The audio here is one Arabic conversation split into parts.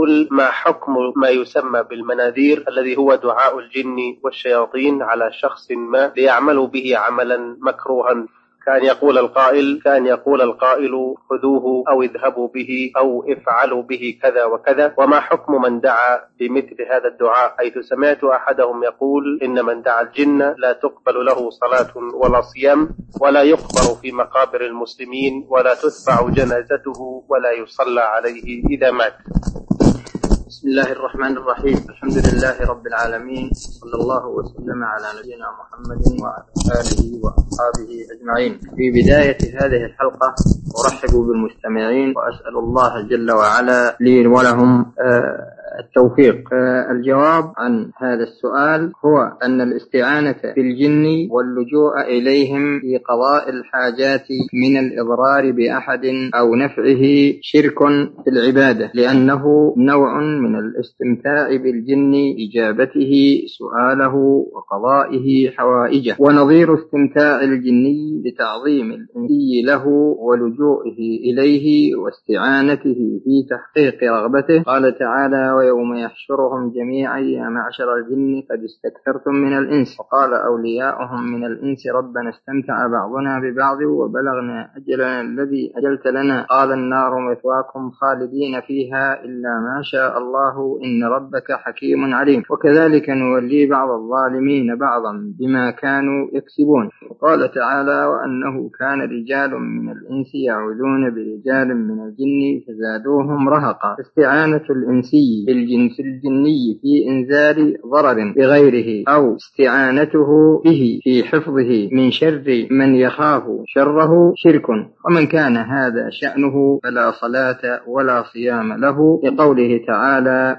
يقول: ما حكم ما يسمى بالمناذير الذي هو دعاء الجن والشياطين على شخص ما ليعملوا به عملا مكروها، كان يقول القائل خذوه أو اذهبوا به أو افعلوا به كذا وكذا، وما حكم من دعا بمثل هذا الدعاء؟ حيث سمعت أحدهم يقول إن من دعا الجن لا تقبل له صلاة ولا صيام ولا يقبر في مقابر المسلمين ولا تتبع جنازته ولا يصلى عليه إذا مات. بسم الله الرحمن الرحيم. الحمد لله رب العالمين، صلى الله وسلم على نبينا محمد وعلى آله وأصحابه أجمعين. في بداية هذه الحلقة أرحب بالمستمعين وأسأل الله جل وعلا لي ولهم التوفيق. الجواب عن هذا السؤال هو أن الاستعانة بالجن واللجوء إليهم في قضاء الحاجات من الإضرار بأحد أو نفعه شرك في العبادة، لأنه نوع من الاستمتاع بالجن إجابته سؤاله وقضائه حوائجه، ونظير استمتاع الجني بتعظيم الإنسي له ولجوئه إليه واستعانته في تحقيق رغبته. قال تعالى: ويوم يحشرهم جميعا يا معشر الجن قد استكثرتم من الإنس. وقال أولياؤهم من الإنس ربنا استمتع بعضنا ببعض وبلغنا أجلنا الذي أجلت لنا قال النار مثواكم خالدين فيها إلا ما شاء الله إن ربك حكيم عليم. وكذلك نولي بعض الظالمين بعضا بما كانوا يكسبون. وقال تعالى: وأنه كان رجال من الإنس يعوذون برجال من الجن فزادوهم رهقا. استعانة الإنسي بالجنس الجني في إنزال ضرر بغيره أو استعانته به في حفظه من شر من يخاف شره شرك، ومن كان هذا شأنه فلا صلاة ولا صيام له، لقوله تعالى: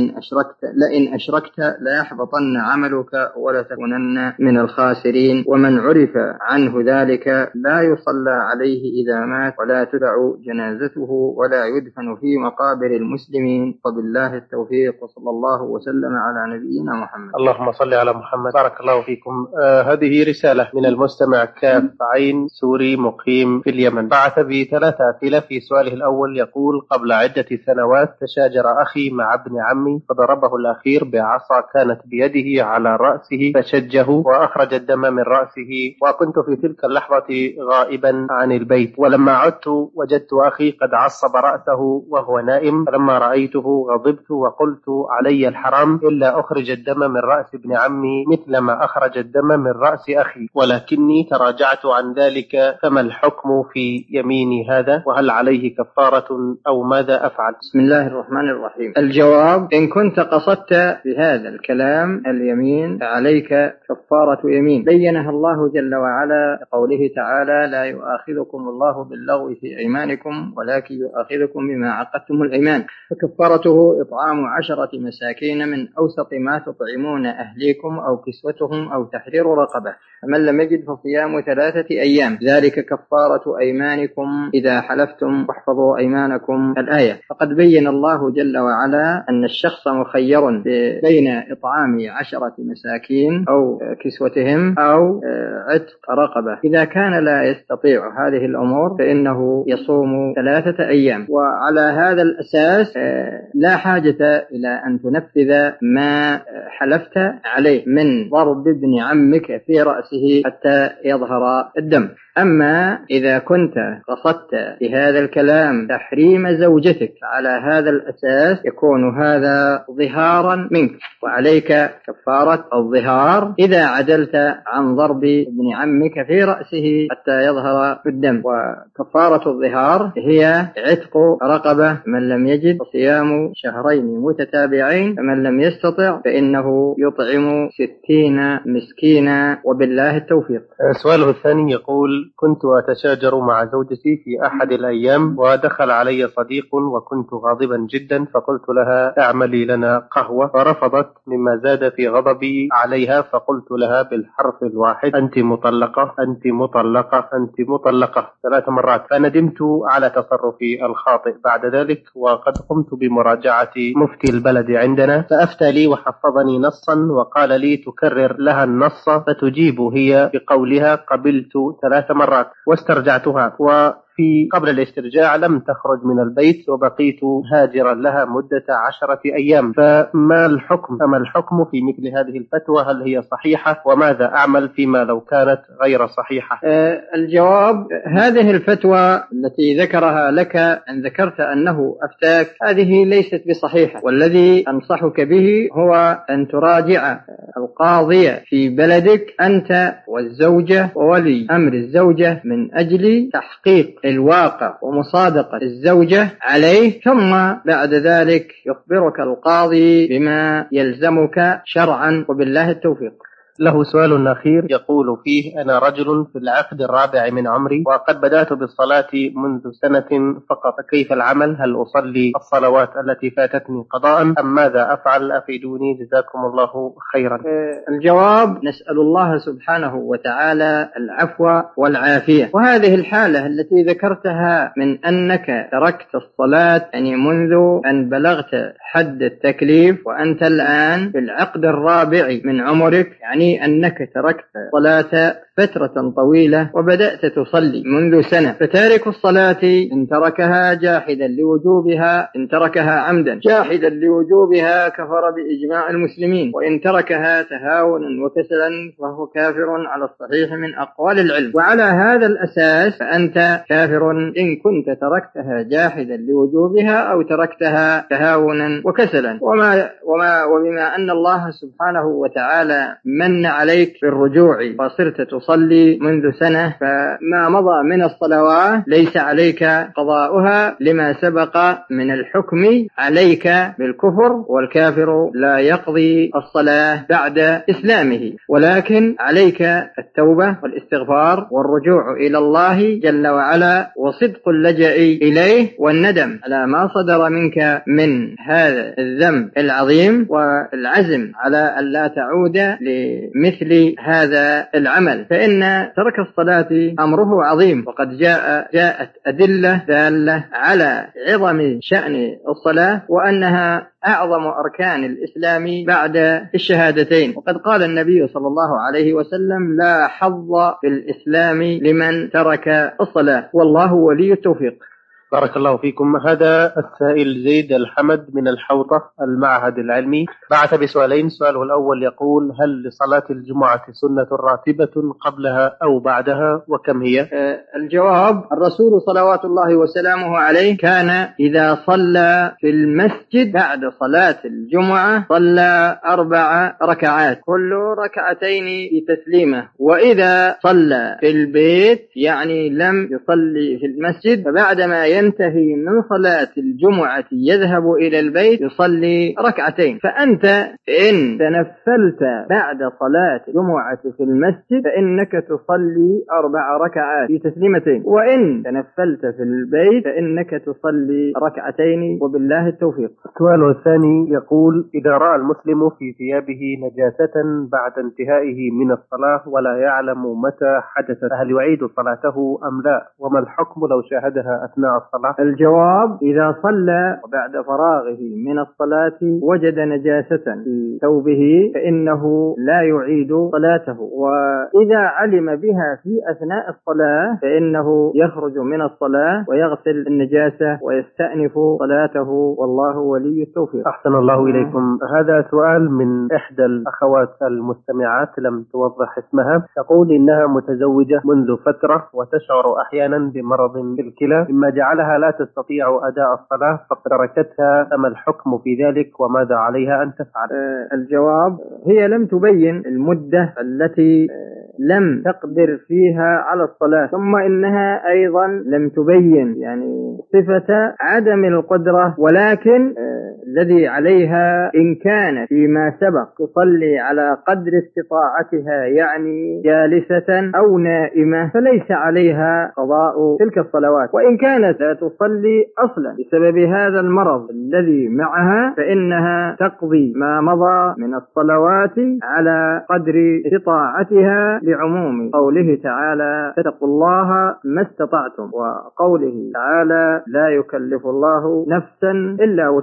لئن أشركت ليحبطن عملك ولتكونن من الخاسرين. ومن عرف عنه ذلك لا يصلى عليه إذا مات ولا تدع جنازته ولا يدفن في مقابر المسلمين. وبالله التوفيق، وصلى الله وسلم على نبينا محمد. اللهم صل على محمد. بارك الله فيكم. هذه رسالة من المستمع كاف عين سوري مقيم في اليمن، بعث ب3 أسئلة. في سؤاله الأول يقول: قبل عدة سنوات تشاجر أخي مع ابن عمي فضربه الأخير بعصا كانت بيده على رأسه فشجه وأخرج الدم من رأسه، وكنت في تلك اللحظة غائبا عن البيت، ولما عدت وجدت أخي قد عصب رأسه وهو نائم، فلما رأيته غضبت وقلت علي الحرام إلا أخرج الدم من رأس ابن عمي مثل ما أخرج الدم من رأس أخي، ولكني تراجعت عن ذلك، فما الحكم في يميني هذا؟ وهل عليه كفارة أو ماذا أفعل؟ بسم الله الرحمن الرحيم. الجواب: إن كنت قصدت بهذا الكلام اليمين فعليك كفارة يمين بينها الله جل وعلا بقوله تعالى: لا يؤاخذكم الله باللغو في أيمانكم ولكن يؤاخذكم بما عقدتم الأيمان، فكفارته إطعام 10 مساكين من أوسط ما تطعمون أهليكم أو كسوتهم أو تحرير رقبة، فمن لم يجد فصيام 3 أيام، ذلك كفارة أيمانكم إذا حلفتم واحفظوا أيمانكم. الآية. فقد بين الله جل وعلا أن الشخص مخير بين إطعام 10 مساكين أو كسوتهم أو عتق رقبة. إذا كان لا يستطيع هذه الأمور فإنه يصوم 3 أيام. وعلى هذا الأساس لا حاجة إلى أن تنفذ ما حلفت عليه من ضرب ابن عمك في رأسه حتى يظهر الدم. أما إذا كنت قصدت بهذا الكلام تحريم زوجتك على هذا الأساس يكون هذا ظهارا منك، وعليك كفارة الظهار إذا عدلت عن ضرب ابن عمك في رأسه حتى يظهر الدم. وكفارة الظهار هي عتق رقبة، من لم يجد فصيام 2 شهرين متتابعين، فمن لم يستطع فإنه يطعم 60 مسكينا. وبالله التوفيق. سؤاله الثاني يقول: كنت أتشاجر مع زوجتي في أحد الأيام ودخل علي صديق وكنت غاضبا جدا، فقلت لها: اعملي لنا قهوة، فرفضت مما زاد في غضبي عليها، فقلت لها بالحرف الواحد: أنت مطلقة أنت مطلقة أنت مطلقة 3 مرات، فندمت على تصرفي الخاطئ بعد ذلك، وقد قمت بمراجعة مفتي البلد عندنا فأفتى لي وحفظني نصا وقال لي تكرر لها النص فتجيب هي بقولها قبلت 3 مرات، واسترجعتها في قبل الاسترجاع لم تخرج من البيت وبقيت هاجرا لها مدة 10 أيام، فما الحكم في مثل هذه الفتوى؟ هل هي صحيحة؟ وماذا أعمل فيما لو كانت غير صحيحة؟ الجواب: هذه الفتوى التي ذكرها لك أن ذكرت أنه أفتاك هذه ليست بصحيحة، والذي أنصحك به هو أن تراجع القاضية في بلدك أنت والزوجة وولي أمر الزوجة من أجل تحقيق الواقع ومصادقة الزوجة عليه، ثم بعد ذلك يخبرك القاضي بما يلزمك شرعا، وبالله التوفيق. له سؤال أخير يقول فيه: أنا رجل في العقد الرابع من عمري وقد بدأت بالصلاة منذ سنة فقط، كيف العمل؟ هل أصلي الصلوات التي فاتتني قضاء أم ماذا أفعل؟ أفيدوني جزاكم الله خيرا. الجواب: نسأل الله سبحانه وتعالى العفو والعافية. وهذه الحالة التي ذكرتها من أنك تركت الصلاة يعني منذ أن بلغت حد التكليف وأنت الآن في العقد الرابع من عمرك، يعني أنك تركت صلاة فترة طويلة وبدأت تصلي منذ سنة، فتارك الصلاة إن تركها جاحدا لوجوبها، إن تركها عمدا جاحدا لوجوبها كفر بإجماع المسلمين، وإن تركها تهاونا وكسلا فهو كافر على الصحيح من أقوال العلم. وعلى هذا الأساس فأنت كافر إن كنت تركتها جاحدا لوجوبها أو تركتها تهاونا وكسلا. وبما أن الله سبحانه وتعالى من عليك بالرجوع وصرت تصلي منذ سنة، فما مضى من الصلوات ليس عليك قضاؤها لما سبق من الحكم عليك بالكفر، والكافر لا يقضي الصلاة بعد إسلامه، ولكن عليك التوبة والاستغفار والرجوع إلى الله جل وعلا وصدق اللجأ إليه والندم على ما صدر منك من هذا الذنب العظيم، والعزم على أن لا تعود لمثل هذا العمل، فإن ترك الصلاة أمره عظيم، وقد جاءت أدلة دالة على عظم شأن الصلاة وأنها أعظم أركان الإسلام بعد الشهادتين. وقد قال النبي صلى الله عليه وسلم: لا حظ في الإسلام لمن ترك الصلاة، والله ولي التوفيق. بارك الله فيكم. هذا السائل زيد الحمد من الحوطة المعهد العلمي بعث بسؤالين. سؤاله الأول يقول: هل لصلاة الجمعة سنة راتبة قبلها أو بعدها، وكم هي؟ الجواب: الرسول صلوات الله وسلامه عليه كان إذا صلى في المسجد بعد صلاة الجمعة صلى 4 ركعات، كل ركعتين بتسليمة، وإذا صلى في البيت يعني لم يصلي في المسجد فبعدما ينتهي من صلاة الجمعة يذهب إلى البيت يصلي ركعتين. فأنت إن تنفلت بعد صلاة الجمعة في المسجد فإنك تصلي 4 ركعات في تسليمتين، وإن تنفلت في البيت فإنك تصلي ركعتين، وبالله التوفيق. السؤال الثاني يقول: إذا رأى المسلم في ثيابه نجاسة بعد انتهائه من الصلاة ولا يعلم متى حدثت، هل يعيد صلاته أم لا؟ وما الحكم لو شاهدها أثناء الصلاة؟ الجواب: إذا صلى وبعد فراغه من الصلاة وجد نجاسة في ثوبه فإنه لا يعيد صلاته، وإذا علم بها في أثناء الصلاة فإنه يخرج من الصلاة ويغسل النجاسة ويستأنف صلاته، والله ولي التوفيق. أحسن الله إليكم. هذا سؤال من إحدى الأخوات المستمعات لم توضح اسمها، تقول إنها متزوجة منذ فترة وتشعر أحيانا بمرض في الكلى مما جعلها لا تستطيع أداء الصلاة فتركتها، فما الحكم في ذلك وماذا عليها أن تفعل؟ الجواب: هي لم تبين المدة التي لم تقدر فيها على الصلاة، ثم إنها أيضا لم تبين يعني صفة عدم القدرة، ولكن الذي عليها إن كان فيما سبق تصلي على قدر استطاعتها يعني جالسة أو نائمة فليس عليها قضاء تلك الصلوات، وإن كانت لا تصلي أصلا بسبب هذا المرض الذي معها فإنها تقضي ما مضى من الصلوات على قدر استطاعتها، لعموم قوله تعالى: فاتقوا الله ما استطعتم، وقوله تعالى: لا يكلف الله نفسا إلا وسعها.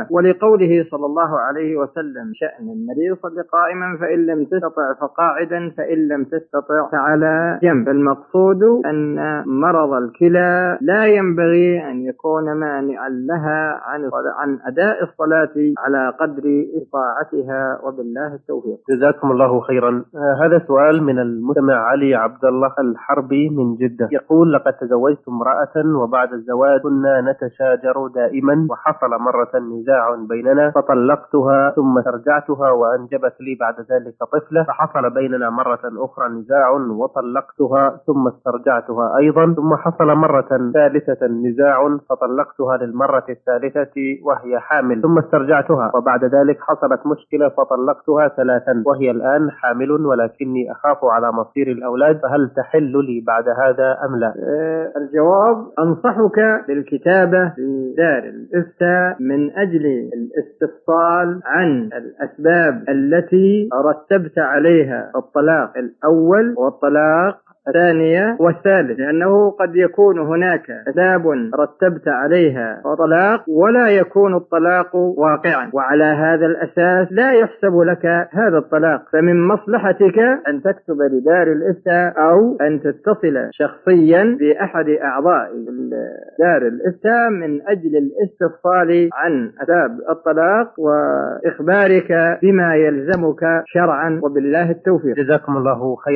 ولقوله صلى الله عليه وسلم شأن المريض صل قائما فإن لم تستطع فقاعدا فإن لم تستطع فعلى جنب. المقصود أن مرض الكلى لا ينبغي أن يكون مانعا لها عن أداء الصلاة على قدر استطاعتها، وبالله التوفيق. جزاكم الله خيرا. هذا سؤال من المستمع علي عبد الله الحربي من جدة، يقول: لقد تزوجت امرأة وبعد الزواج كنا نتشاجر دائما، وحصل مرة نزاع بيننا فطلقتها ثم استرجعتها وأنجبت لي بعد ذلك طفلة، فحصل بيننا مرة أخرى نزاع وطلقتها ثم استرجعتها أيضا، ثم حصل مرة ثالثة نزاع فطلقتها للمرة الثالثة وهي حامل ثم استرجعتها، وبعد ذلك حصلت مشكلة فطلقتها ثلاثا وهي الآن حامل ولكني أخاف على مصير الأولاد، فهل تحل لي بعد هذا أم لا؟ الجواب: أنصحك بالكتابة في دار الإفتاء من أجل الاستفصال عن الأسباب التي رتبت عليها الطلاق الأول والطلاق الثانية والثالث، لأنه قد يكون هناك أسباب رتبت عليها طلاق ولا يكون الطلاق واقعا، وعلى هذا الأساس لا يحسب لك هذا الطلاق. فمن مصلحتك أن تكتب لدار الإفتاء أو أن تتصل شخصيا بأحد أعضاء دار الإفتاء من أجل الاستفصال عن أسباب الطلاق وإخبارك بما يلزمك شرعا، وبالله التوفيق. جزاكم الله خيرا.